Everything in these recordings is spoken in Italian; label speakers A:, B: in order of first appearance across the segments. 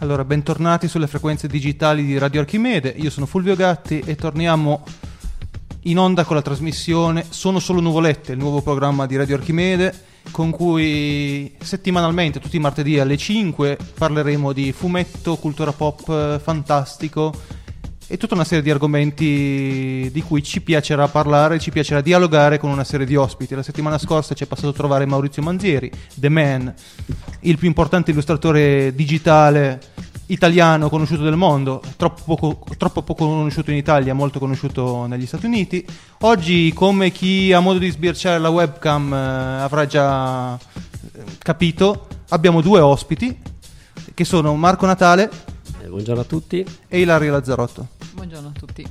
A: Allora, bentornati sulle frequenze digitali di Radio Archimede. Io sono Fulvio Gatti e torniamo in onda con la trasmissione Sono solo nuvolette, il nuovo programma di Radio Archimede, con cui settimanalmente, tutti i martedì alle 5, parleremo di fumetto, cultura pop, fantastico e tutta una serie di argomenti di cui ci piacerà parlare, ci piacerà dialogare con una serie di ospiti. La settimana scorsa ci è passato a trovare Maurizio Manzieri, The Man, il più importante illustratore digitale italiano conosciuto del mondo, troppo poco conosciuto in Italia, molto conosciuto negli Stati Uniti. Oggi, come chi ha modo di sbirciare la webcam avrà già capito, abbiamo due ospiti che sono Marco Natale,
B: buongiorno a tutti,
A: e Ilaria Lazzarotto.
C: Buongiorno a tutti.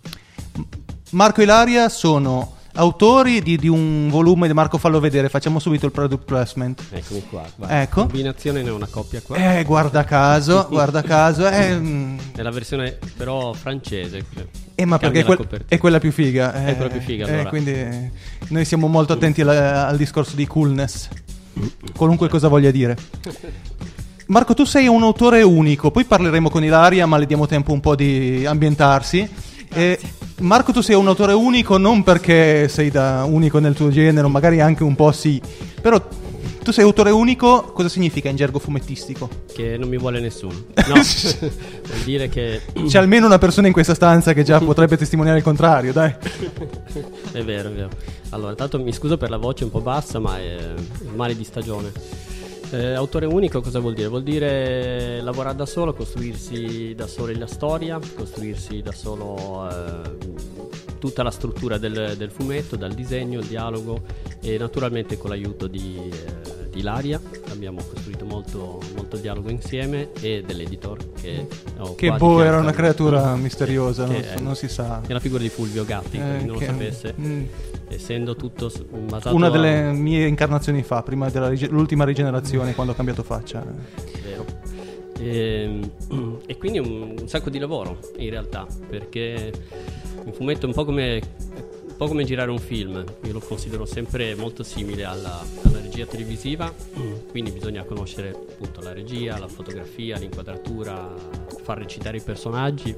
A: Marco e Ilaria sono autori di un volume di Marco, fallo vedere, facciamo subito il product placement.
B: Eccomi qua, guarda.
A: Ecco.
B: Combinazione ne ho una coppia qua.
A: Guarda caso,
B: È la versione però francese.
A: Ma perché è quella più figa.
B: È quella più figa, allora.
A: Quindi noi siamo molto attenti al discorso di coolness, qualunque cosa voglia dire. Marco, tu sei un autore unico, poi parleremo con Ilaria, ma le diamo tempo un po' di ambientarsi. Marco, tu sei un autore unico non perché sei unico nel tuo genere, magari anche un po' sì, però tu sei autore unico, cosa significa in gergo fumettistico?
B: Che non mi vuole nessuno. No, vuol dire che
A: c'è almeno una persona in questa stanza che già potrebbe testimoniare il contrario, dai.
B: È vero, è vero. Allora, tanto mi scuso per la voce un po' bassa, ma è il male di stagione. Autore unico cosa vuol dire? Vuol dire lavorare da solo, costruirsi da solo la storia, costruirsi da solo tutta la struttura del fumetto, dal disegno, il dialogo, e naturalmente con l'aiuto di Ilaria abbiamo costruito molto dialogo insieme, e dell'editor che
A: era una creatura misteriosa, non si sa.
B: È la figura di Fulvio Gatti, chi non lo sapesse, essendo tutto basato
A: una delle mie incarnazioni fa, prima dell'ultima rigenerazione, quando ho cambiato faccia.
B: Vero. E quindi un sacco di lavoro in realtà, perché un fumetto è un po' come girare un film. Io lo considero sempre molto simile alla regia televisiva, quindi bisogna conoscere appunto la regia, la fotografia, l'inquadratura, far recitare i personaggi,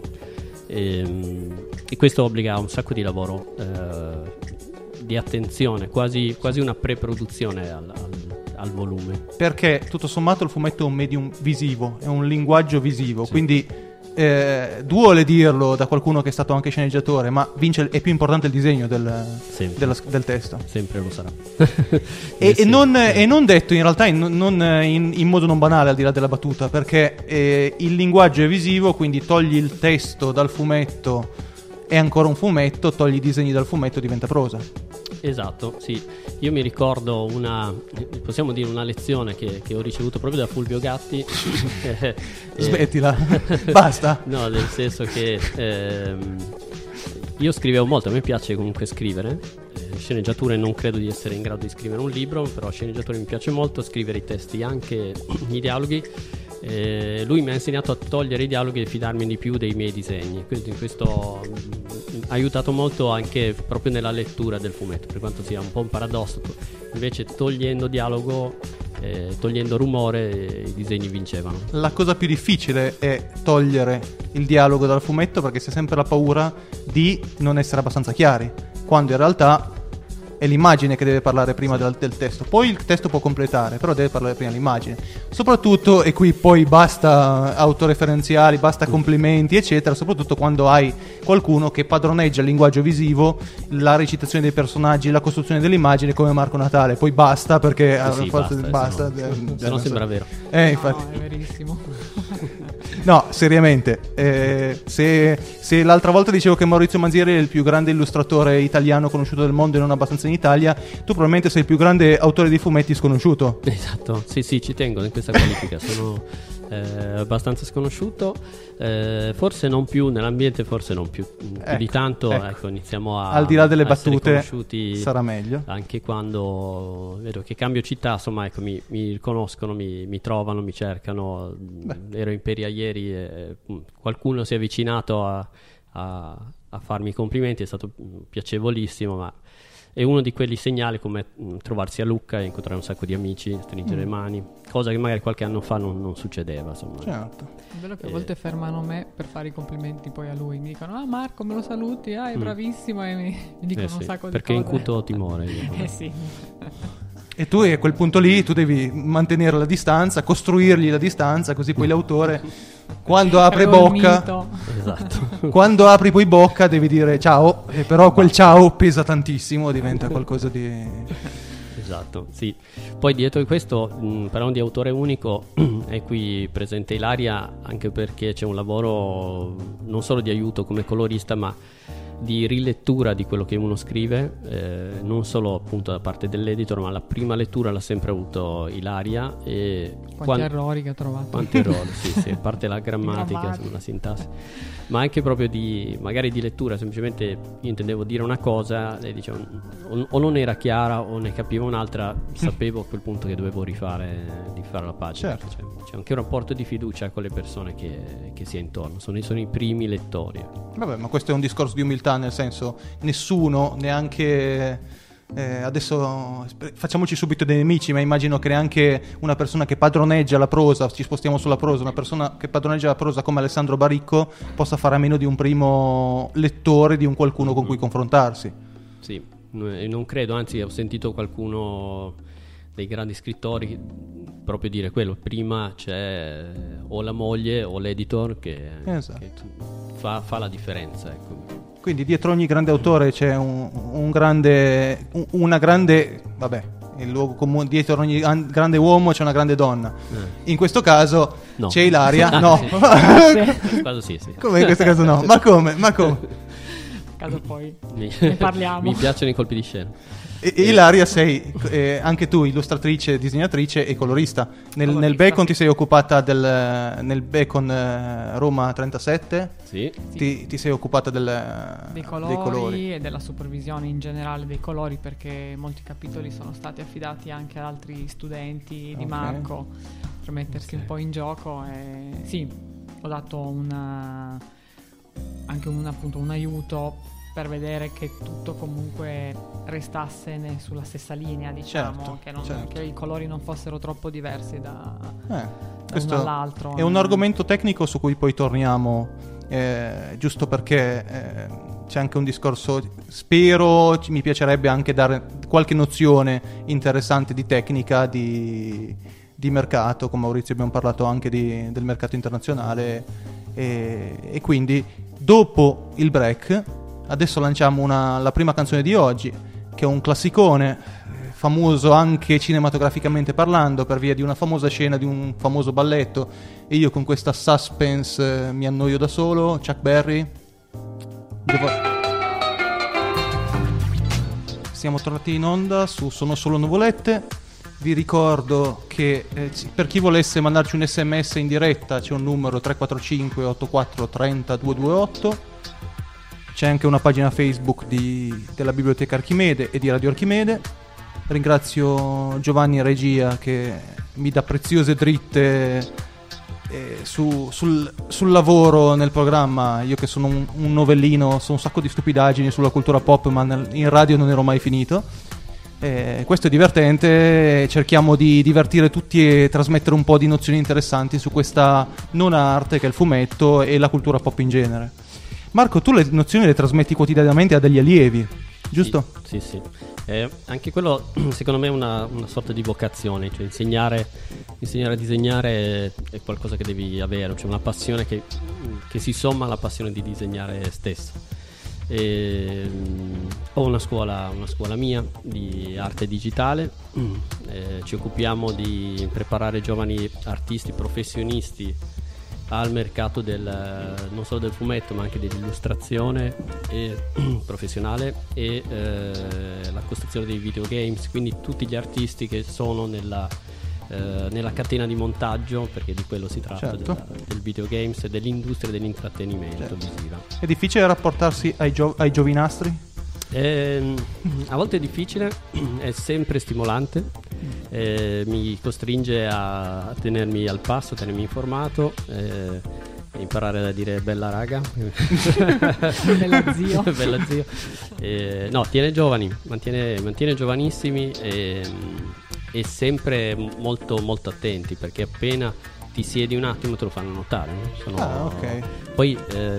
B: e questo obbliga a un sacco di lavoro, di attenzione, quasi una pre-produzione al volume. Perché
A: tutto sommato il fumetto è un medium visivo, è un linguaggio visivo, sì. Quindi duole dirlo da qualcuno che è stato anche sceneggiatore, ma è più importante il disegno del testo.
B: Sempre lo sarà.
A: e non detto in realtà in modo non banale, al di là della battuta, perché il linguaggio è visivo, quindi togli il testo dal fumetto, è ancora un fumetto, togli i disegni dal fumetto, diventa prosa.
B: Esatto, sì. Io mi ricordo possiamo dire una lezione che ho ricevuto proprio da Fulvio Gatti.
A: Smettila, basta.
B: No, nel senso che io scrivevo molto, a me piace comunque scrivere. Sceneggiature non credo di essere in grado di scrivere un libro, però sceneggiature mi piace molto, scrivere i testi, anche i dialoghi. Lui mi ha insegnato a togliere i dialoghi e fidarmi di più dei miei disegni, quindi questo ha aiutato molto anche proprio nella lettura del fumetto, per quanto sia un po' un paradosso. Invece togliendo dialogo, togliendo rumore, i disegni vincevano. La
A: cosa più difficile è togliere il dialogo dal fumetto, perché si ha sempre la paura di non essere abbastanza chiari, quando in realtà è l'immagine che deve parlare prima del testo. Poi il testo può completare, però deve parlare prima l'immagine. Soprattutto, e qui poi basta autoreferenziali, basta complimenti, eccetera, soprattutto quando hai qualcuno che padroneggia il linguaggio visivo, la recitazione dei personaggi, la costruzione dell'immagine, come Marco Natale. Poi basta, perché basta.
B: Se no sembra vero.
A: Infatti.
C: No, è verissimo.
A: No, seriamente, se l'altra volta dicevo che Maurizio Manzieri è il più grande illustratore italiano conosciuto del mondo e non abbastanza in Italia, tu probabilmente sei il più grande autore di fumetti sconosciuto.
B: Esatto, sì, ci tengo in questa qualifica, sono abbastanza sconosciuto, forse non più nell'ambiente, forse non più di tanto, ecco, iniziamo
A: al di là delle battute,
B: conosciuti,
A: sarà meglio.
B: Anche quando vedo che cambio città, insomma, ecco, mi riconoscono, mi trovano, mi cercano. Ero in Peria ieri e qualcuno si è avvicinato a farmi i complimenti, è stato piacevolissimo, ma è uno di quelli segnali come trovarsi a Lucca e incontrare un sacco di amici, stringere le mani, cosa che magari qualche anno fa non succedeva, insomma.
A: Certo.
C: È bello che a volte fermano me per fare i complimenti poi a lui, mi dicono Marco, me lo saluti, è bravissimo, e mi dicono un sacco di
B: perché
C: cose.
B: perché incuto timore io.
C: Sì.
A: E tu a quel punto lì tu devi mantenere la distanza, costruirgli la distanza, così poi l'autore quando apre
C: Creo il
A: bocca,
C: mito.
B: Esatto.
A: quando apri poi bocca devi dire ciao, e però quel ciao pesa tantissimo, diventa qualcosa di...
B: Esatto, sì. Poi dietro di questo, parlando di autore unico, è qui presente Ilaria anche perché c'è un lavoro non solo di aiuto come colorista, ma di rilettura di quello che uno scrive, non solo appunto da parte dell'editor, ma la prima lettura l'ha sempre avuto Ilaria. E
C: Quanti errori che ha trovato.
B: Quanti errori, sì, a parte la grammatica, la sintassi, ma anche proprio magari di lettura. Semplicemente io intendevo dire una cosa, lei diceva o non era chiara o ne capiva un'altra, sapevo a quel punto che dovevo rifare la pagina.
A: Certo.
B: C'è anche un rapporto di fiducia con le persone che si è intorno, sono i primi lettori.
A: Vabbè, ma questo è un discorso di umiltà, nel senso, nessuno, neanche... adesso facciamoci subito dei nemici, ma immagino che neanche una persona che padroneggia la prosa, ci spostiamo sulla prosa, una persona che padroneggia la prosa come Alessandro Baricco possa fare a meno di un primo lettore, di un qualcuno con cui confrontarsi.
B: Sì, non credo, anzi ho sentito qualcuno dei grandi scrittori proprio dire quello: prima c'è o la moglie o l'editor che fa la differenza, ecco.
A: Quindi dietro ogni grande autore c'è una grande, vabbè, il luogo comune, dietro ogni grande uomo c'è una grande donna. In questo caso
B: no.
A: C'è Ilaria. No.
B: Sì. In questo caso sì.
A: Come in questo caso no? Ma come?
C: Caso poi ne parliamo.
B: Mi piacciono i colpi di scena.
A: Ilaria, sei anche tu illustratrice, disegnatrice e colorista. Nel Bacon ti sei occupata nel Bacon Roma 37.
B: Sì.
A: Ti sei occupata
C: dei colori e della supervisione in generale dei colori, perché molti capitoli sono stati affidati anche ad altri studenti di Marco per mettersi un po' in gioco. E sì, ho dato anche un aiuto per vedere che tutto comunque restasse sulla stessa linea, diciamo,
A: certo.
C: Che i colori non fossero troppo diversi da
A: questo
C: uno all'altro.
A: È un argomento tecnico su cui poi torniamo, giusto perché c'è anche un discorso, spero, mi piacerebbe anche dare qualche nozione interessante di tecnica, di mercato. Con Maurizio abbiamo parlato anche del mercato internazionale, e quindi dopo il break adesso lanciamo la prima canzone di oggi, che è un classicone, famoso anche cinematograficamente parlando per via di una famosa scena di un famoso balletto, e io con questa suspense mi annoio da solo. Chuck Berry. Siamo tornati in onda su Sono Solo Nuvolette. Vi ricordo che per chi volesse mandarci un SMS in diretta c'è un numero 345 84 30 228. C'è anche una pagina Facebook della Biblioteca Archimede e di Radio Archimede. Ringrazio Giovanni Regia che mi dà preziose dritte sul lavoro nel programma. Io che sono un novellino, so un sacco di stupidaggini sulla cultura pop, ma in radio non ero mai finito. Questo è divertente, cerchiamo di divertire tutti e trasmettere un po' di nozioni interessanti su questa nona arte che è il fumetto e la cultura pop in genere. Marco, tu le nozioni le trasmetti quotidianamente a degli allievi, giusto?
B: Sì. Anche quello secondo me è una sorta di vocazione, cioè insegnare a disegnare è qualcosa che devi avere, cioè una passione che si somma alla passione di disegnare stesso. Ho una scuola mia di arte digitale, ci occupiamo di preparare giovani artisti professionisti al mercato non solo del fumetto ma anche dell'illustrazione professionale e la costruzione dei videogames, quindi tutti gli artisti che sono nella catena di montaggio, perché di quello si tratta, del videogames e dell'industria dell'intrattenimento visiva.
A: È difficile rapportarsi ai giovinastri?
B: A volte è difficile, è sempre stimolante, mi costringe a tenermi al passo, a tenermi informato, imparare a dire bella raga.
C: Bella zio.
B: Bella zio. No, mantiene giovanissimi e sempre molto molto attenti, perché appena ti siedi un attimo te lo fanno notare, no?
A: Ok.
B: Poi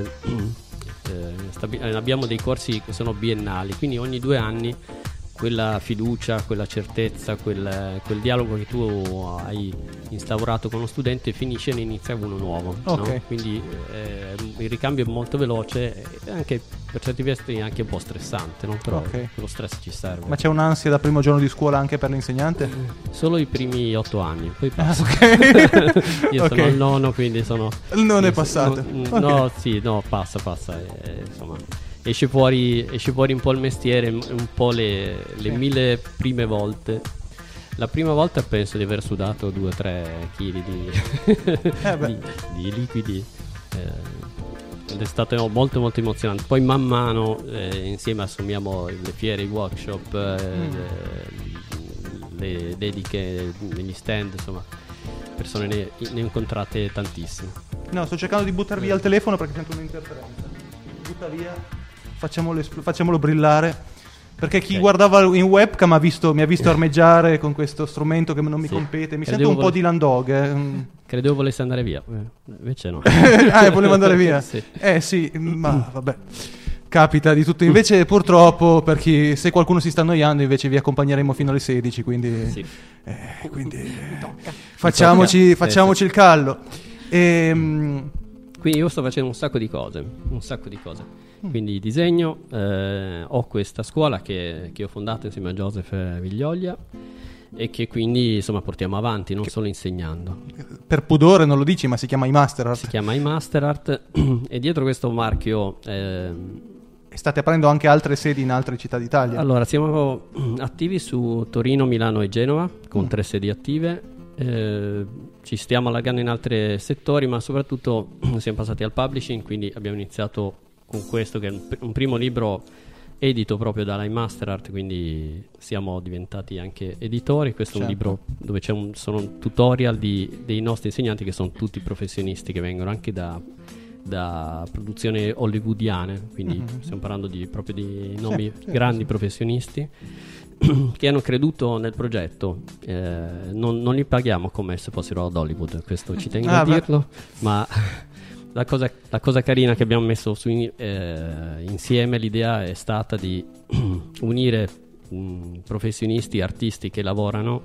B: abbiamo dei corsi che sono biennali, quindi ogni 2 anni quella fiducia, quella certezza, quel dialogo che tu hai instaurato con lo studente finisce e ne inizia uno nuovo,
A: okay.
B: No? Quindi il ricambio è molto veloce e anche per certi versi anche un po' stressante, no? Però
A: okay.
B: lo stress ci serve.
A: Ma c'è un'ansia da primo giorno di scuola anche per l'insegnante?
B: Solo i primi 8 anni, poi passa.
A: Okay.
B: Io sono al nono, quindi
A: non è passato.
B: No, sì, no, passa insomma. Esce fuori un po' il mestiere, un po' le 1000 prime volte. La prima volta penso di aver sudato 2-3 kg di liquidi, ed è stato molto molto emozionante. Poi man mano insieme assumiamo le fiere, i workshop, le dediche negli stand, insomma persone ne ho incontrate tantissime.
A: No, sto cercando di buttare via il telefono perché sento un'interferenza. Butta via. Facciamolo brillare, perché chi guardava in webcam mi ha visto armeggiare con questo strumento che non mi compete. Mi sento un po' Dylan Dog.
B: Credevo volesse andare via, invece no.
A: Volevo andare via.
B: Sì.
A: Sì, ma vabbè, capita di tutto. Invece purtroppo, perché se qualcuno si sta annoiando, invece vi accompagneremo fino alle 16, quindi
B: sì.
A: Quindi facciamoci il callo.
B: Quindi io sto facendo un sacco di cose. Quindi disegno, ho questa scuola che ho fondato insieme a Joseph Viglioglia e che quindi insomma portiamo avanti, non solo insegnando.
A: Per pudore non lo dici, ma si chiama iMasterArt.
B: Si chiama iMasterArt e dietro questo marchio
A: state aprendo anche altre sedi in altre città d'Italia?
B: Allora, siamo attivi su Torino, Milano e Genova con 3 sedi attive. Ci stiamo allargando in altri settori, ma soprattutto siamo passati al publishing, quindi abbiamo iniziato con questo che è un primo libro edito proprio dalla iMasterArt, quindi siamo diventati anche editori. Questo è un libro dove sono tutorial dei nostri insegnanti, che sono tutti professionisti che vengono anche da produzioni hollywoodiane, quindi stiamo parlando proprio di nomi grandi professionisti che hanno creduto nel progetto. Non li paghiamo come se fossero ad Hollywood, questo ci tengo a dirlo, ma la cosa carina che abbiamo messo insieme, l'idea è stata di unire professionisti, artisti che lavorano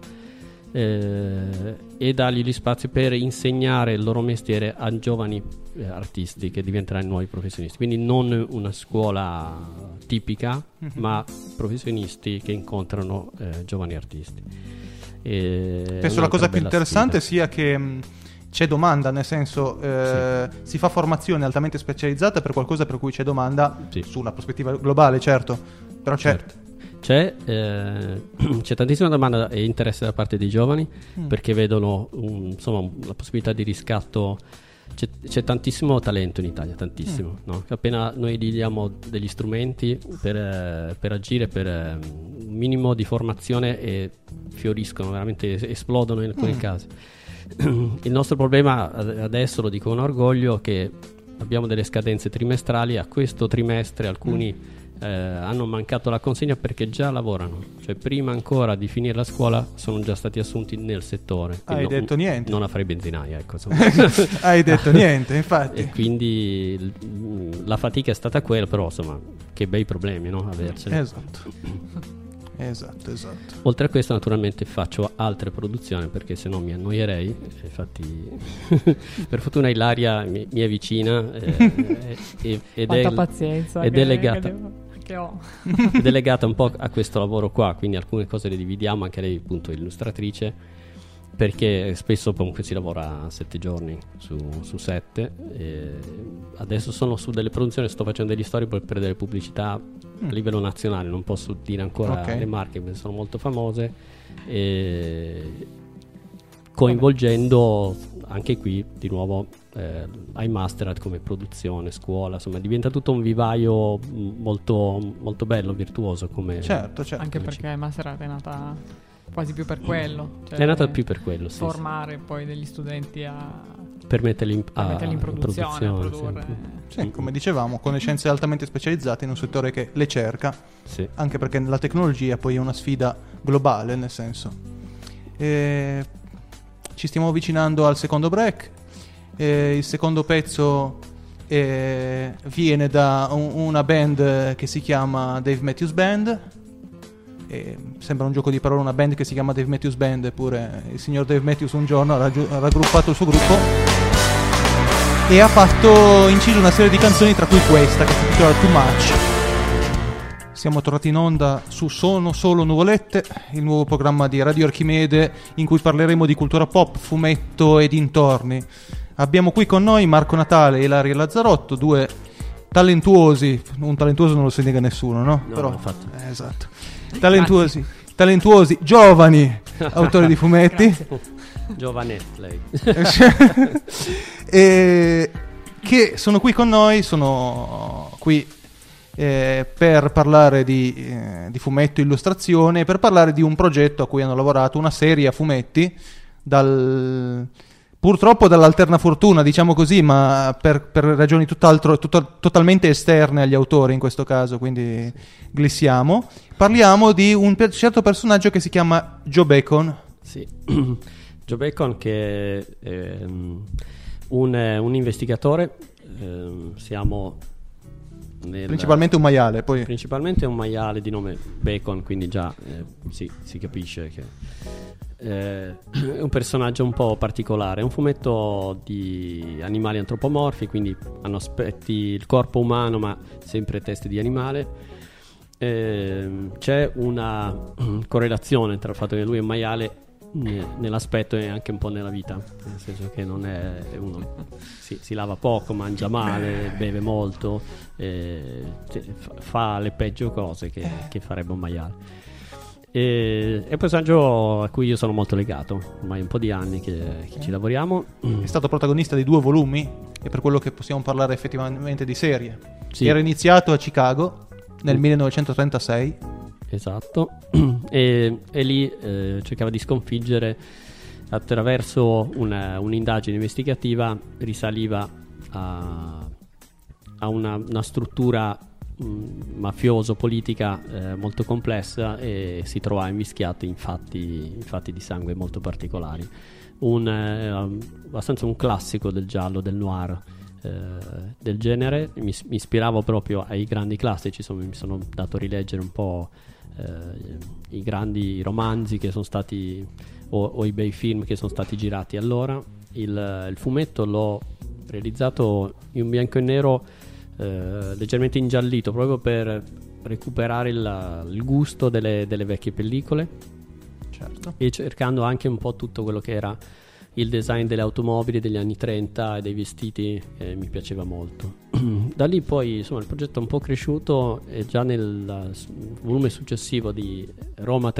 B: e dargli gli spazi per insegnare il loro mestiere a giovani artisti che diventeranno nuovi professionisti. Quindi non una scuola tipica, ma professionisti che incontrano giovani artisti.
A: Penso la cosa più interessante sia che c'è domanda, nel senso si fa formazione altamente specializzata per qualcosa per cui c'è domanda su una prospettiva globale, certo, però
B: c'è tantissima domanda e interesse da parte dei giovani perché vedono la possibilità di riscatto. C'è tantissimo talento in Italia, tantissimo, no? Appena noi gli diamo degli strumenti per agire, per un minimo di formazione, e fioriscono, veramente esplodono in alcuni casi. Il nostro problema adesso, lo dico con orgoglio, che abbiamo delle scadenze trimestrali. A questo trimestre alcuni hanno mancato la consegna perché già lavorano, cioè prima ancora di finire la scuola sono già stati assunti nel settore.
A: Hai detto niente.
B: Non a fare benzinaia, ecco.
A: Hai detto niente, infatti.
B: E quindi la fatica è stata quella, però insomma, che bei problemi, no? Avercene.
A: Esatto.
B: Oltre a questo, naturalmente faccio altre produzioni perché sennò mi annoierei. Infatti, per fortuna Ilaria mi è vicina ed è
C: pazienza
B: ed è legata.
C: Che ho.
B: È delegata un po' a questo lavoro qua, quindi alcune cose le dividiamo, anche lei appunto è illustratrice, perché spesso comunque si lavora 7 giorni su 7. Adesso sono su delle produzioni, sto facendo degli storyboard per delle pubblicità a livello nazionale, non posso dire ancora le marche, ma sono molto famose, coinvolgendo anche qui di nuovo iMasterArt come produzione, scuola, insomma diventa tutto un vivaio molto, molto bello, virtuoso come
A: certo.
C: Anche perché iMasterArt è nata quasi più per quello, cioè
B: è nata più per quello,
C: formare poi degli studenti a
B: per metterli in
C: produzione, a produrre.
A: Sì, come dicevamo, conoscenze altamente specializzate in un settore che le cerca, anche perché la tecnologia poi è una sfida globale, nel senso. Ci stiamo avvicinando al secondo break. Il secondo pezzo viene da una band che si chiama Dave Matthews Band. Sembra un gioco di parole, una band che si chiama Dave Matthews Band, eppure il signor Dave Matthews un giorno ha raggruppato il suo gruppo e ha inciso una serie di canzoni, tra cui questa che si intitola Too Much. Siamo tornati in onda su Sono Solo Nuvolette, il nuovo programma di Radio Archimede in cui parleremo di cultura pop, fumetto e dintorni. Abbiamo qui con noi Marco Natale e Ilaria Lazzarotto, due talentuosi, un talentuoso non lo si nega nessuno, no?
B: No,
A: però
B: infatti.
A: Esatto. Talentuosi giovani autori di fumetti.
B: Giovanette lei.
A: Che sono qui con noi, sono qui per parlare di fumetto, illustrazione, per parlare di un progetto a cui hanno lavorato, una serie a fumetti purtroppo dall'alterna fortuna, diciamo così, ma per ragioni totalmente esterne agli autori in questo caso, quindi glissiamo. Parliamo di un certo personaggio che si chiama Joe Bacon.
B: Sì, Joe Bacon, che è un investigatore. Siamo
A: principalmente un maiale, poi.
B: Principalmente un maiale di nome Bacon, quindi già si capisce che è un personaggio un po' particolare. È un fumetto di animali antropomorfi, quindi hanno aspetti il corpo umano ma sempre teste di animale. C'è una correlazione tra il fatto che lui è un maiale nell'aspetto e anche un po' nella vita, nel senso che non è uno, si lava poco, mangia male, beve molto, fa le peggio cose che farebbe un maiale. È un personaggio a cui io sono molto legato, ormai un po' di anni che ci lavoriamo.
A: È stato protagonista di 2 volumi e per quello che possiamo parlare effettivamente di serie.
B: Sì.
A: Era iniziato a Chicago nel 1936.
B: Esatto. E lì cercava di sconfiggere, attraverso un'indagine investigativa, risaliva a una struttura mafioso-politica molto complessa, e si trovava invischiato in fatti di sangue molto particolari. Abbastanza un classico del giallo, del noir, del genere. Mi ispiravo proprio ai grandi classici, mi sono dato a rileggere un po' i grandi romanzi che sono stati o i bei film che sono stati girati allora. Il fumetto l'ho realizzato in bianco e nero, leggermente ingiallito, proprio per recuperare il gusto delle vecchie pellicole.
A: Certo.
B: E cercando anche un po' tutto quello che era il design delle automobili degli anni 30 e dei vestiti, mi piaceva molto. Da lì poi insomma il progetto è un po' cresciuto, e già nel volume successivo di Roma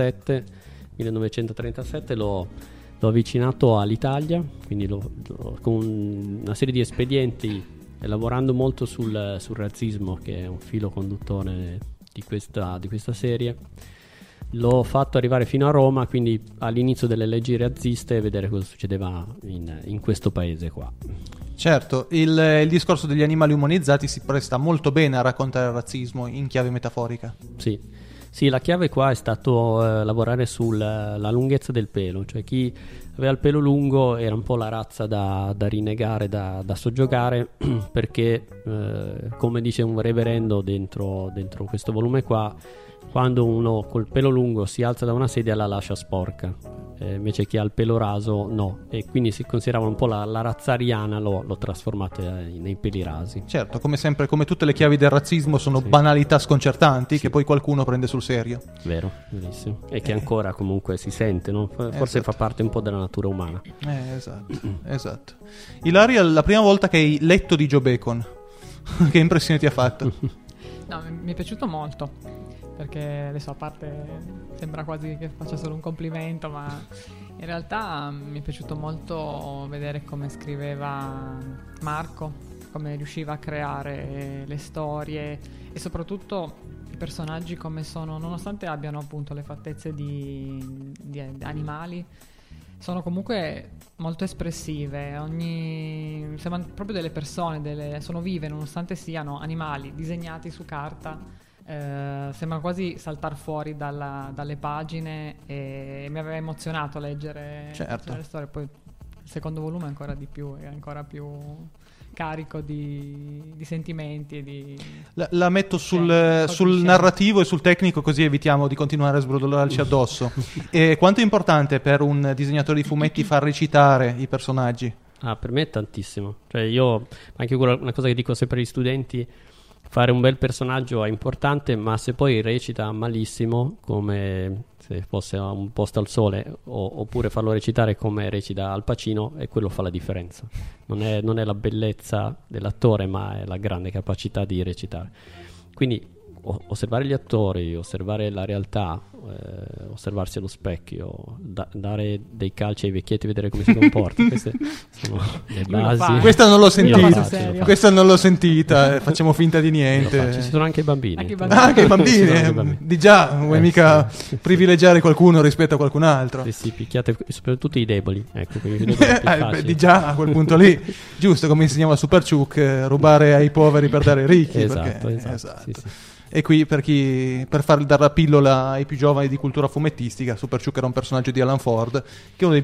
B: 1937 l'ho avvicinato all'Italia, quindi con una serie di espedienti, lavorando molto sul razzismo, che è un filo conduttore di questa serie. L'ho fatto arrivare fino a Roma, quindi all'inizio delle leggi razziste, e vedere cosa succedeva in questo paese qua.
A: Certo, il discorso degli animali umanizzati si presta molto bene a raccontare il razzismo in chiave metaforica.
B: Sì, la chiave qua è stato lavorare sulla lunghezza del pelo, cioè chi aveva il pelo lungo era un po' la razza da rinnegare, da soggiogare, perché come dice un reverendo dentro questo volume qua, quando uno col pelo lungo si alza da una sedia la lascia sporca, invece chi ha il pelo raso no, e quindi si considerava un po' la razza ariana, l'ho trasformata nei peli rasi.
A: Certo, come sempre, come tutte le chiavi del razzismo sono banalità sconcertanti che poi qualcuno prende sul serio.
B: Vero, verissimo. E che ancora comunque si sente, no? Forse fa parte un po' della natura umana.
A: Esatto. Ilaria, la prima volta che hai letto di Joe Bacon, che impressione ti ha fatto?
C: No, mi è piaciuto molto, perché adesso, a parte, sembra quasi che faccia solo un complimento, ma in realtà mi è piaciuto molto vedere come scriveva Marco, come riusciva a creare le storie, e soprattutto i personaggi come sono, nonostante abbiano appunto le fattezze di animali, sono comunque molto espressive, sembrano proprio delle persone, sono vive nonostante siano animali disegnati su carta. Sembra quasi saltar fuori dalle pagine, e mi aveva emozionato leggere le storie. Poi il secondo volume ancora di più, è ancora più carico di sentimenti e di...
A: La metto sul narrativo e sul tecnico, così evitiamo di continuare a sbrodolarci addosso. E quanto è importante per un disegnatore di fumetti far recitare i personaggi?
B: Per me è tantissimo. Cioè io, anche una cosa che dico sempre agli studenti, fare un bel personaggio è importante, ma se poi recita malissimo, come se fosse un posto al sole, oppure farlo recitare come recita Al Pacino, e quello fa la differenza. Non è la bellezza dell'attore, ma è la grande capacità di recitare. Quindi osservare gli attori, osservare la realtà, osservarsi allo specchio, dare dei calci ai vecchietti e vedere come si comporta. Queste sono le basi.
A: Questa non l'ho sentita, facciamo finta di niente.
B: Ci sono anche i bambini.
A: Anche i bambini. Di già, vuoi mica privilegiare qualcuno rispetto a qualcun altro.
B: Sì, picchiate soprattutto i deboli. Ecco,
A: di già a quel punto lì, giusto come insegnava Super Ciuc, rubare ai poveri per dare ai ricchi.
B: Esatto. Sì.
A: E qui per far dare la pillola ai più giovani di cultura fumettistica, Super Ciuc era un personaggio di Alan Ford, che è uno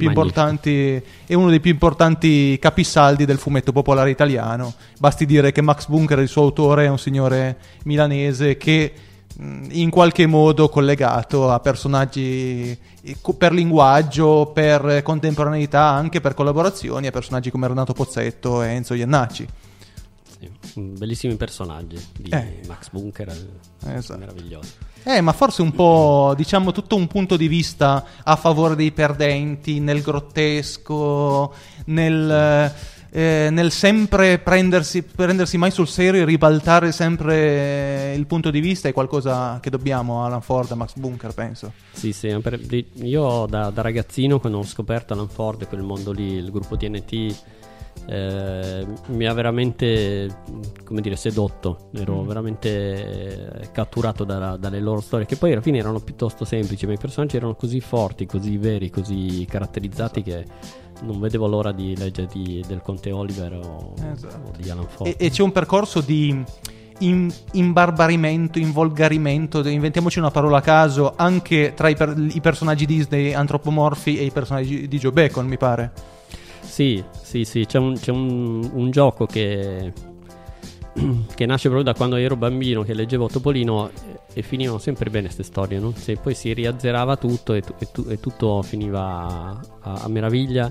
A: dei più importanti capisaldi del fumetto popolare italiano. Basti dire che Max Bunker, il suo autore, è un signore milanese che in qualche modo collegato a personaggi per linguaggio, per contemporaneità, anche per collaborazioni, a personaggi come Renato Pozzetto e Enzo Iannacci.
B: Bellissimi personaggi di Max Bunker, meravigliosi.
A: Ma forse un po', diciamo, tutto un punto di vista a favore dei perdenti, nel grottesco, nel sempre prendersi mai sul serio e ribaltare sempre il punto di vista, è qualcosa che dobbiamo a Alan Ford e a Max Bunker, penso. Sì,
B: io da ragazzino, quando ho scoperto Alan Ford e quel mondo lì, il gruppo TNT, mi ha veramente, come dire, sedotto. Ero veramente catturato dalle loro storie, che poi alla fine erano piuttosto semplici, ma i personaggi erano così forti, così veri, così caratterizzati, che non vedevo l'ora di leggere del Conte Oliver o di Alan Ford.
A: E c'è un percorso di imbarbarimento, involgarimento, inventiamoci una parola a caso, anche tra i personaggi Disney antropomorfi e i personaggi di Joe Bacon, mi pare.
B: Sì, c'è un gioco che nasce proprio da quando ero bambino, che leggevo Topolino, e finivano sempre bene queste storie, no? Poi si riazzerava tutto e tutto finiva a meraviglia,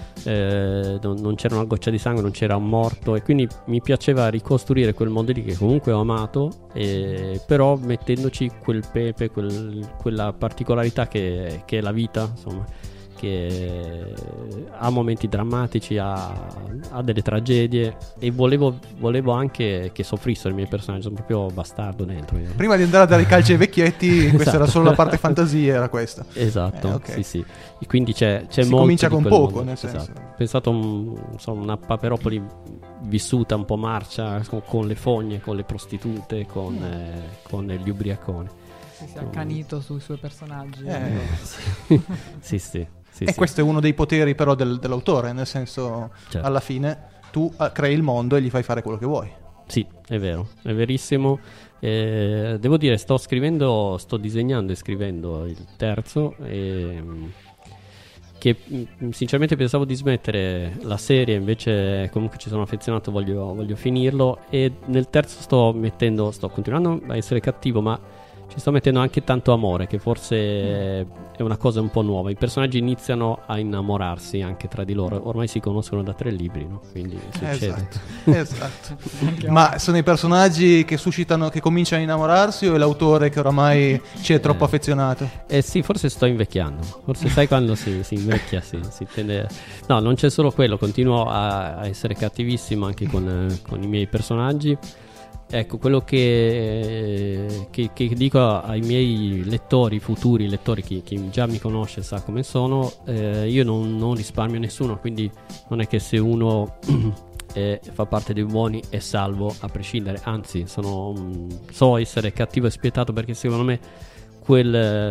B: non c'era una goccia di sangue, non c'era un morto, e quindi mi piaceva ricostruire quel mondo lì che comunque ho amato, però mettendoci quel pepe, quella particolarità che è la vita, insomma, che ha momenti drammatici, ha delle tragedie, e volevo anche che soffrissero i miei personaggi. Sono proprio bastardo dentro.
A: Prima di andare a dare calci ai vecchietti, questa era solo la parte fantasia, era questa.
B: Esatto, okay. Sì. E quindi c'è
A: si
B: molto
A: comincia con poco,
B: mondo,
A: nel senso.
B: Esatto. Ho pensato una Paperopoli vissuta un po' marcia, con le fogne, con le prostitute, con gli ubriaconi.
C: Si è accanito sui suoi personaggi.
B: Sì.
A: Questo è uno dei poteri però dell'autore, nel senso, certo, alla fine tu crei il mondo e gli fai fare quello che vuoi.
B: Sì, è vero, è verissimo. Devo dire, sto disegnando e scrivendo il terzo, che sinceramente pensavo di smettere la serie, invece comunque ci sono affezionato, voglio finirlo, e nel terzo sto continuando a essere cattivo, ma ci sto mettendo anche tanto amore, che forse è una cosa un po' nuova. I personaggi iniziano a innamorarsi anche tra di loro. Ormai si conoscono da 3 libri, no? Quindi succede.
A: Esatto. Ma sono i personaggi che suscitano, che cominciano a innamorarsi, o è l'autore che oramai ci è troppo affezionato?
B: Sì, forse sto invecchiando. Forse sai quando si invecchia, si tende... No, non c'è solo quello. Continuo a essere cattivissimo anche con i miei personaggi. Ecco, quello che dico ai miei lettori, futuri lettori, chi già mi conosce sa come sono, io non risparmio nessuno, quindi non è che se uno fa parte dei buoni è salvo a prescindere, anzi so essere cattivo e spietato, perché secondo me quel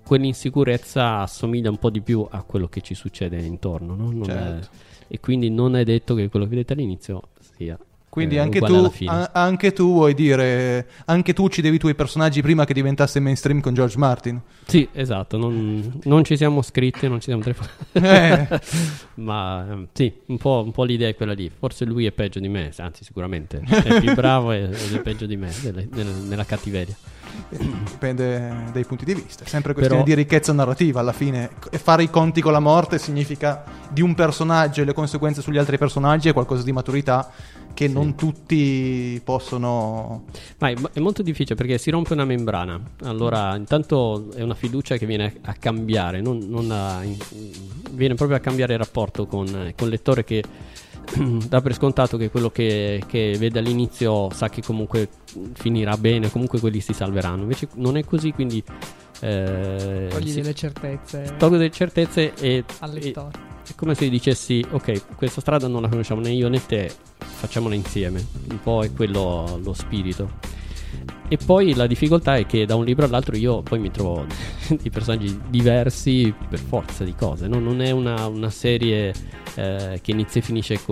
B: quell'insicurezza assomiglia un po' di più a quello che ci succede intorno, no? E quindi non è detto che quello che vedete all'inizio sia
A: quindi anche tu vuoi dire, anche tu uccidevi i tuoi personaggi prima che diventasse mainstream con George Martin.
B: Sì, esatto, non ci siamo scritti, non ci siamo telefonati. Ma sì, un po' l'idea è quella lì. Forse lui è peggio di me, anzi sicuramente è più bravo ed è peggio di me nella cattiveria.
A: Dipende dai punti di vista, è sempre questione di ricchezza narrativa alla fine. Fare i conti con la morte significa di un personaggio e le conseguenze sugli altri personaggi è qualcosa di maturità che non tutti possono. Ma
B: è molto difficile perché si rompe una membrana. Allora intanto è una fiducia che viene a cambiare, viene proprio a cambiare il rapporto con il lettore, che dà per scontato che quello che vede all'inizio sa che comunque finirà bene, comunque quelli si salveranno. Invece non è così, quindi
C: togli delle certezze.
B: Tolgo delle certezze
C: al lettore.
B: È come se dicessi: ok, questa strada non la conosciamo né io né te, facciamola insieme. Un po' è quello lo spirito. E poi la difficoltà è che da un libro all'altro io poi mi trovo di personaggi diversi per forza di cose, no? Non è una serie che inizia e finisce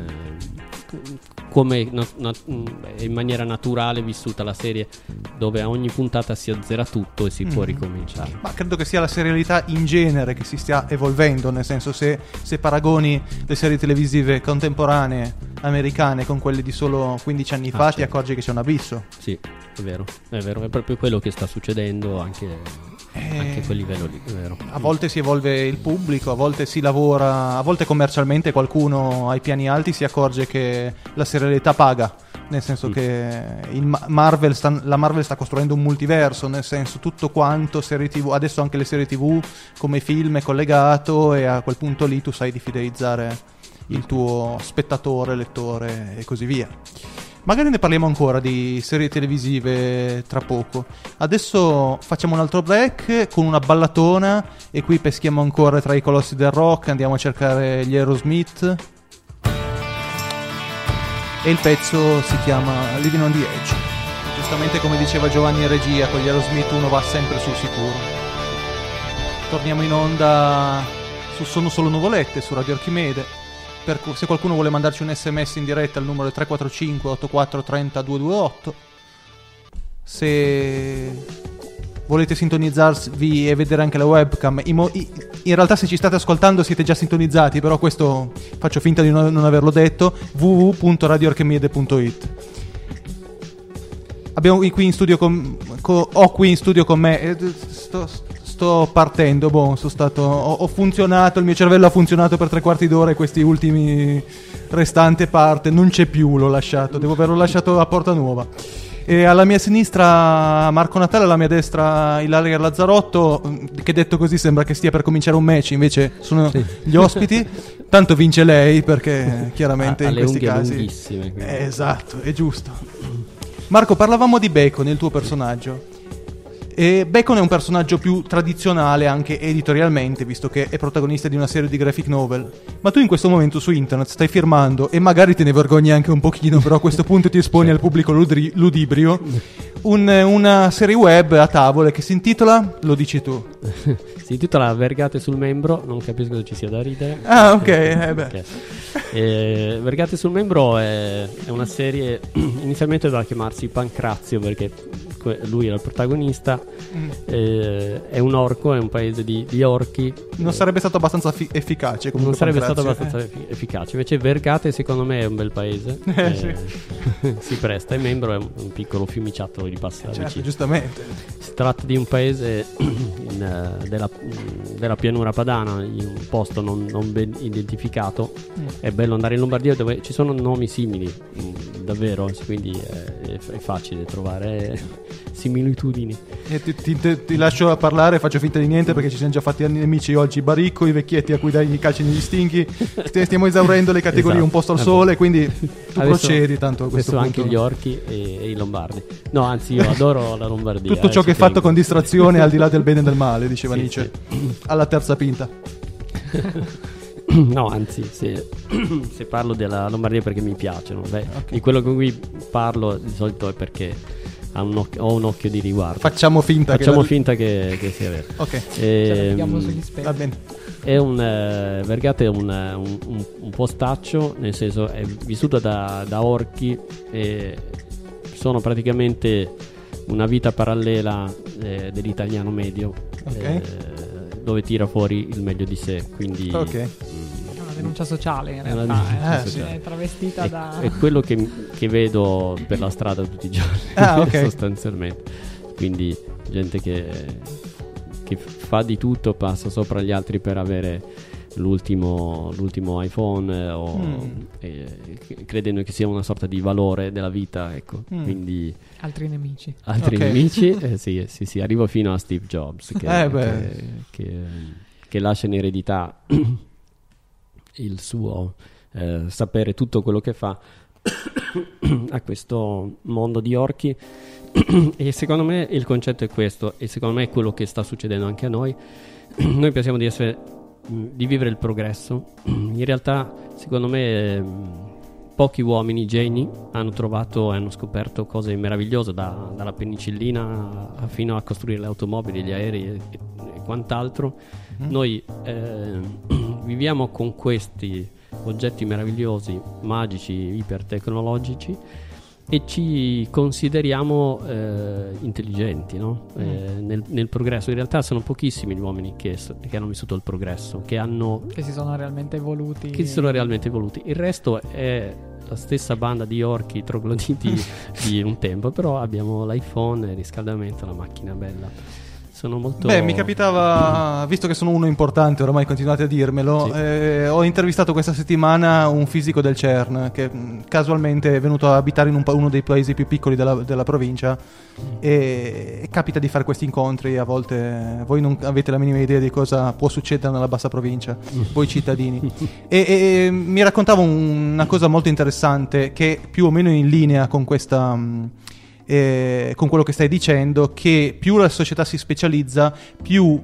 B: come in maniera naturale vissuta la serie, dove a ogni puntata si azzera tutto e si può ricominciare.
A: Ma credo che sia la serialità in genere che si stia evolvendo, nel senso, se paragoni le serie televisive contemporanee americane con quelle di solo 15 anni fa, ti accorgi che c'è un abisso.
B: Sì, è vero, è proprio quello che sta succedendo anche a quel livello lì, è vero.
A: A volte si evolve il pubblico, a volte si lavora, a volte commercialmente qualcuno ai piani alti si accorge che la serialità paga, nel senso che la Marvel sta costruendo un multiverso, nel senso tutto quanto serie TV, adesso anche le serie TV come film è collegato, e a quel punto lì tu sai di fidelizzare il tuo spettatore, lettore e così via. Magari ne parliamo ancora di serie televisive tra poco. Adesso facciamo un altro break con una ballatona e qui peschiamo ancora tra i colossi del rock, andiamo a cercare gli Aerosmith e il pezzo si chiama Living on the Edge. Giustamente come diceva Giovanni in regia, con gli Aerosmith uno va sempre sul sicuro. Torniamo in onda su Sono Solo Nuvolette su Radio Archimede. Se qualcuno vuole mandarci un sms in diretta al numero 345 84 30 228, se volete sintonizzarvi e vedere anche la webcam, in realtà se ci state ascoltando siete già sintonizzati, però questo faccio finta di non averlo detto, www.radioarchimede.it. Abbiamo qui in studio ho qui in studio con me, sto partendo, ho funzionato, il mio cervello ha funzionato per 3/4 d'ora e questi ultimi restante parte non c'è più, l'ho lasciato, devo averlo lasciato a Porta Nuova. E alla mia sinistra Marco Natale, alla mia destra Ilaria Lazzarotto, che detto così sembra che stia per cominciare un match, invece sono gli ospiti. Tanto vince lei perché chiaramente in questi casi
B: lunghissime,
A: esatto, è giusto. Marco, parlavamo di Bacon, il tuo personaggio. E Bacon è un personaggio più tradizionale anche editorialmente, visto che è protagonista di una serie di graphic novel. Ma tu in questo momento su internet stai firmando, e magari te ne vergogni anche un pochino, però a questo punto ti esponi al pubblico ludibrio, una serie web a tavole che si intitola, lo dici tu.
B: Si intitola Vergate sul membro, non capisco cosa ci sia da ridere.
A: Ah, ok,
B: Vergate sul membro è una serie inizialmente doveva chiamarsi Pancrazio perché lui era il protagonista. È un orco, è un paese di orchi.
A: Non sarebbe stato abbastanza efficace comunque.
B: Non sarebbe stato abbastanza efficace. Invece Vergate secondo me è un bel paese. Si presta. E Membro è un piccolo fiumiciattolo di passa vicino.
A: Giustamente.
B: Si tratta di un paese della pianura padana, in un posto non ben identificato. È bello andare in Lombardia dove ci sono nomi simili, davvero, quindi è facile trovare similitudini.
A: Ti lascio parlare, faccio finta di niente perché ci siamo già fatti nemici oggi. Baricco, i vecchietti a cui dai i calci negli stinghi. Stiamo esaurendo le categorie. Esatto. Un posto al sole, quindi tu adesso procedi tanto a questo punto.
B: Anche gli orchi e i lombardi. No, anzi, io adoro la Lombardia.
A: Tutto ciò che è fatto con distrazione al di là del bene e del male, diceva Nietzsche. Sì. Alla terza pinta.
B: No, anzi, se parlo della Lombardia perché mi piacciono. Okay. Di quello con cui parlo di solito è perché ho un occhio di riguardo.
A: Facciamo finta
B: che sia vero.
C: Ok. Sugli specchi.
A: Va bene.
B: Vergata è un postaccio, nel senso è vissuta da orchi e sono praticamente una vita parallela dell'italiano medio, dove tira fuori il meglio di sé, quindi
C: è una denuncia sociale in realtà, è travestita da...
B: È quello che vedo per la strada tutti i giorni, sostanzialmente, quindi gente che fa di tutto, passa sopra gli altri per avere l'ultimo iPhone credendo che sia una sorta di valore della vita, ecco. Quindi
C: altri nemici
B: sì, arrivo fino a Steve Jobs che lascia in eredità il suo sapere tutto quello che fa a questo mondo di orchi. E secondo me il concetto è questo, e secondo me è quello che sta succedendo anche a noi. Noi pensiamo di vivere il progresso. In realtà, secondo me, pochi uomini geni hanno trovato e hanno scoperto cose meravigliose, dalla penicillina fino a costruire le automobili, gli aerei e quant'altro. Noi viviamo con questi oggetti meravigliosi, magici, ipertecnologici, e ci consideriamo intelligenti, no? Nel progresso. In realtà sono pochissimi gli uomini che hanno vissuto il progresso, che si sono realmente evoluti. Il resto è la stessa banda di orchi trogloditi di un tempo, però abbiamo l'iPhone, il riscaldamento, la macchina bella. Sono molto...
A: mi capitava, visto che sono uno importante, ormai continuate a dirmelo, ho intervistato questa settimana un fisico del CERN che casualmente è venuto a abitare in uno dei paesi più piccoli della provincia, e capita di fare questi incontri. A volte voi non avete la minima idea di cosa può succedere nella bassa provincia, voi cittadini. e mi raccontava una cosa molto interessante, che più o meno in linea con questa... con quello che stai dicendo, che più la società si specializza, più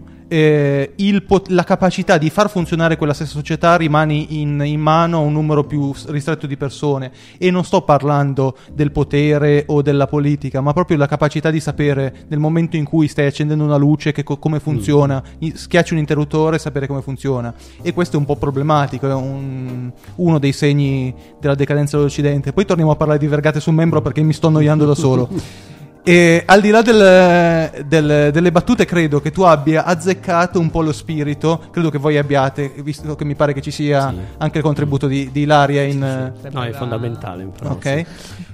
A: la capacità di far funzionare quella stessa società rimane in mano a un numero più ristretto di persone. E non sto parlando del potere o della politica, ma proprio la capacità di sapere nel momento in cui stai accendendo una luce come funziona, schiacci un interruttore e sapere come funziona. E questo è un po' problematico, è uno dei segni della decadenza dell'Occidente. Poi torniamo a parlare di vergate sul membro, perché mi sto annoiando da solo. E al di là delle battute, credo che tu abbia azzeccato un po' lo spirito. Credo che voi abbiate, visto che mi pare che ci sia anche il contributo di Ilaria
B: No, è fondamentale.
A: Ok.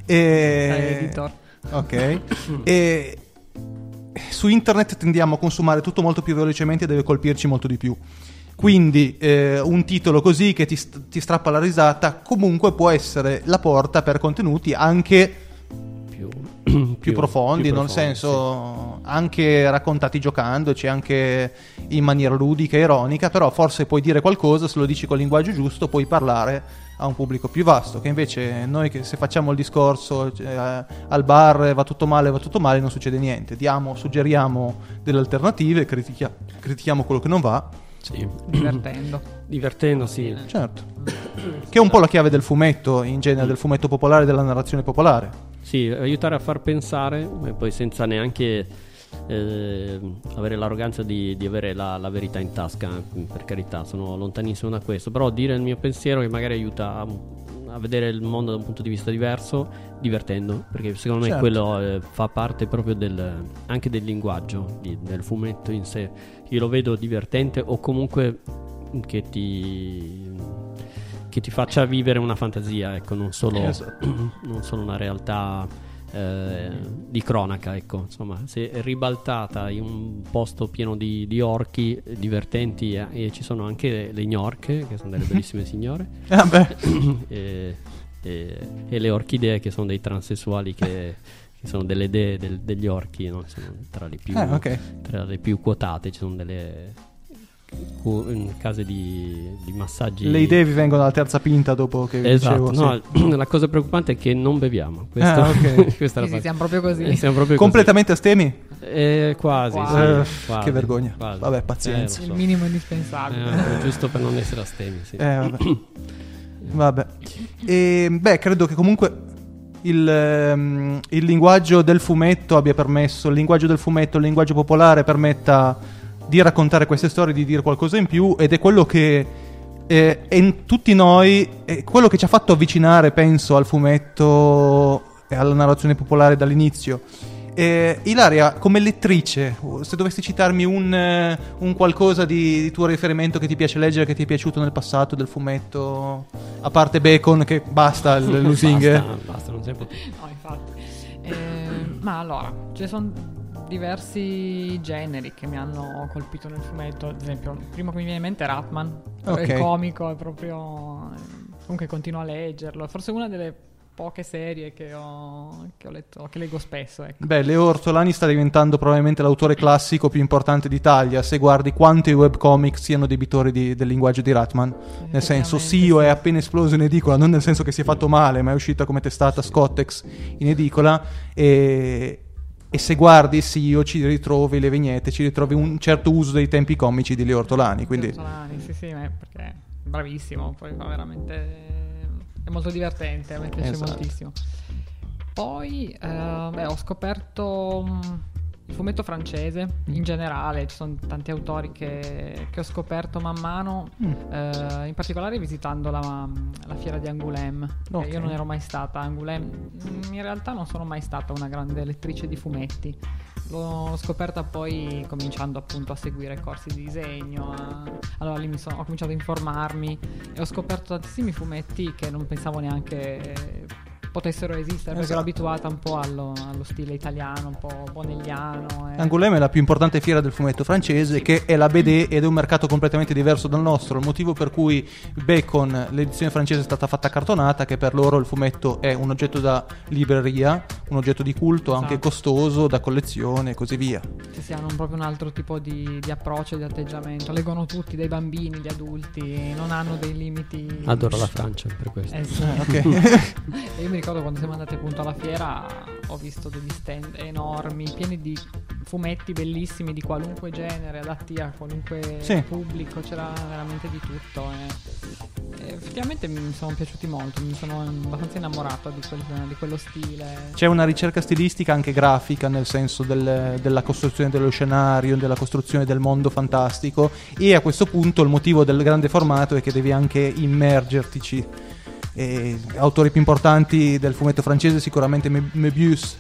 A: Ok. E su internet tendiamo a consumare tutto molto più velocemente e deve colpirci molto di più. Quindi un titolo così che ti strappa la risata comunque può essere la porta per contenuti anche più profondi, nel senso anche raccontati giocandoci, anche in maniera ludica e ironica. Però forse puoi dire qualcosa, se lo dici col linguaggio giusto puoi parlare a un pubblico più vasto, che invece noi, che se facciamo il discorso al bar va tutto male, non succede niente. Suggeriamo delle alternative, critichiamo quello che non va.
C: Sì.
B: Divertendo, sì.
A: Certo. Che è un po' la chiave del fumetto, in genere, del fumetto popolare, della narrazione popolare.
B: Sì, aiutare a far pensare, e poi senza neanche avere l'arroganza di avere la verità in tasca. Per carità, sono lontanissimo da questo, però dire il mio pensiero, che magari aiuta a vedere il mondo da un punto di vista diverso, divertendo, perché secondo me quello fa parte proprio anche del linguaggio del fumetto in sé. Io lo vedo divertente, o comunque che ti faccia vivere una fantasia, ecco, non solo una realtà di cronaca, ecco. Insomma, se è ribaltata in un posto pieno di orchi divertenti, e ci sono anche le gnorche, che sono delle bellissime signore, e le orchidee, che sono dei transessuali che sono delle dee degli orchi, no? Sono tra le più quotate. Ci sono delle case di massaggi.
A: Le idee vi vengono alla terza pinta dopo che vi dicevo.
B: No, la cosa preoccupante è che non beviamo. Questa è la
C: siamo proprio così.
A: Completamente astemi?
B: Quasi.
A: Che vergogna.
B: Quasi.
A: Vabbè, pazienza.
C: Il minimo indispensabile.
B: Giusto per non essere astemi, sì.
A: Vabbè. E credo che comunque il linguaggio del fumetto abbia permesso, il linguaggio del fumetto, il linguaggio popolare permetta di raccontare queste storie, di dire qualcosa in più, ed è quello che in tutti noi è quello che ci ha fatto avvicinare, penso, al fumetto e alla narrazione popolare dall'inizio. Ilaria, come lettrice, se dovessi citarmi un qualcosa di tuo riferimento che ti piace leggere, che ti è piaciuto nel passato del fumetto, a parte Bacon, che basta il Lusinghe.
B: Basta, non sempre.
C: No, infatti. Ma allora, ci sono diversi generi che mi hanno colpito nel fumetto. Ad esempio, il primo che mi viene in mente è Ratman.
A: Okay.
C: Il comico è proprio... Comunque continuo a leggerlo. Forse una delle poche serie che ho letto, che leggo spesso, ecco.
A: Beh, Leo Ortolani sta diventando probabilmente l'autore classico più importante d'Italia, se guardi quanti webcomic siano debitori del linguaggio di Ratman. Nel senso, Sio è appena esploso in edicola, non nel senso che si è fatto male, ma è uscita come testata Scottex in edicola, e se guardi Sio ci ritrovi le vignette, ci ritrovi un certo uso dei tempi comici di Leo Ortolani, quindi...
C: Ortolani, sì, perché è bravissimo, poi fa veramente... È molto divertente, a me piace moltissimo. Poi ho scoperto il fumetto francese in generale. Ci sono tanti autori che ho scoperto man mano, in particolare visitando la fiera di Angoulême.
A: Okay.
C: Io non ero mai stata a Angoulême. In realtà non sono mai stata una grande lettrice di fumetti. L'ho scoperta poi cominciando appunto a seguire corsi di disegno. Allora lì ho cominciato a informarmi e ho scoperto tantissimi fumetti che non pensavo neanche potessero esistere, perché ero abituata un po' allo stile italiano, un po' bonelliano.
A: Angoulême è la più importante fiera del fumetto francese, che è la BD, ed è un mercato completamente diverso dal nostro. Il motivo per cui Bacon, l'edizione francese, è stata fatta cartonata, che per loro il fumetto è un oggetto da libreria, un oggetto di culto, anche costoso, da collezione e così via.
C: Sì, hanno proprio un altro tipo di approccio, di atteggiamento. Leggono tutti, dai bambini, gli adulti, non hanno dei limiti.
B: Adoro la Francia per questo.
C: Sì.
A: Okay.
C: Io mi ricordo quando siamo andati appunto alla fiera, ho visto degli stand enormi, pieni di fumetti bellissimi di qualunque genere, adatti a qualunque pubblico, c'era veramente di tutto. E effettivamente mi sono piaciuti molto, mi sono abbastanza innamorata di quello stile.
A: C'è una ricerca stilistica anche grafica, nel senso della costruzione dello scenario, della costruzione del mondo fantastico, e a questo punto il motivo del grande formato è che devi anche immergertici. Autori più importanti del fumetto francese sicuramente Möbius,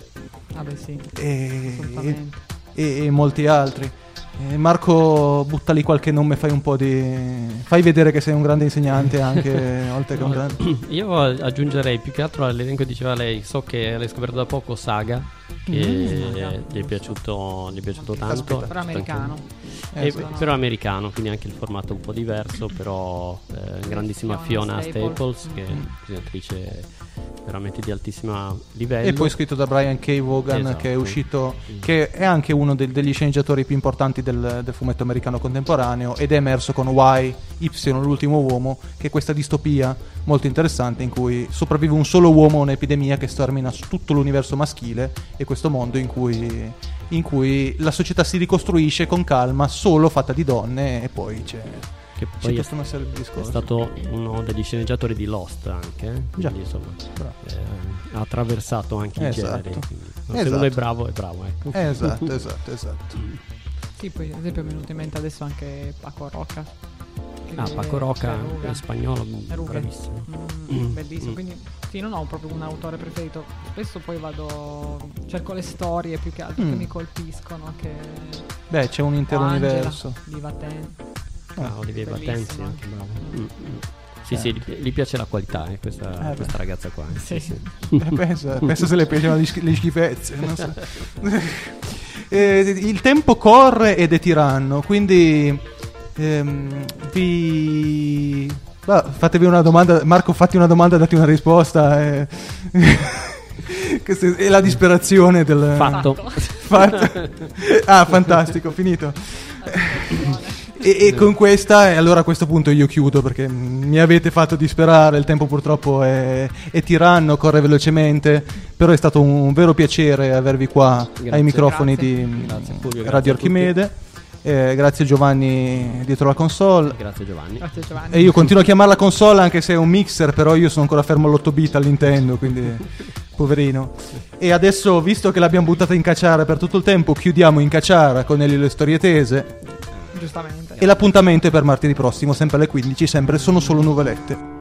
A: e molti altri. Marco, buttali qualche nome, fai vedere che sei un grande insegnante anche, oltre che un grande...
B: Io aggiungerei più che altro all'elenco, diceva lei, so che l'hai scoperto da poco, Saga, che gli è piaciuto tanto.
C: Però americano.
B: Però americano, quindi anche il formato un po' diverso, però grandissima Fiona Staples, che è un'attrice veramente di altissimo livello.
A: E poi scritto da Brian K. Vaughan, che è uscito, che è anche uno degli sceneggiatori più importanti del fumetto americano contemporaneo, ed è emerso con Y, l'ultimo uomo, che è questa distopia molto interessante in cui sopravvive un solo uomo a un'epidemia che stermina tutto l'universo maschile, e questo mondo in cui la società si ricostruisce con calma, solo fatta di donne, e poi c'è tutta una serie di discorsi.
B: È stato uno degli sceneggiatori di Lost anche, quindi insomma ha attraversato anche i generi, se uno è bravo ecco.
A: Esatto.
C: Sì, poi ad esempio è venuto in mente adesso anche Paco Roca.
B: Paco Roca è spagnolo, bravissimo.
C: Bellissimo, quindi sì, non ho proprio un autore preferito. Spesso poi cerco le storie più che altro che mi colpiscono,
A: Beh, c'è un intero universo
C: di Vatten.
B: Olivier Vatten, sì, anche bravo. Sì, gli piace la qualità, questa ragazza qua. Sì.
A: Penso se le piacciono le schifezze, non so. Il tempo corre ed è tiranno, quindi fatevi una domanda, Marco, fatti una domanda, dati una risposta. Questa è la disperazione del
B: fatto.
A: Fantastico, finito. E con questa, allora a questo punto io chiudo, perché mi avete fatto disperare, il tempo purtroppo è tiranno, corre velocemente, però è stato un vero piacere avervi qua ai microfoni di Radio Archimede. Grazie Giovanni dietro la console.
B: Grazie Giovanni.
C: Grazie Giovanni.
A: E io continuo a chiamarla console anche se è un mixer, però io sono ancora fermo all'8 bit al Nintendo, quindi poverino. E adesso, visto che l'abbiamo buttata in cacciara per tutto il tempo, chiudiamo in cacciara con Elio le storie tese.
C: Giustamente.
A: E l'appuntamento è per martedì prossimo, sempre alle 15, sempre Sono Solo Nuvolette.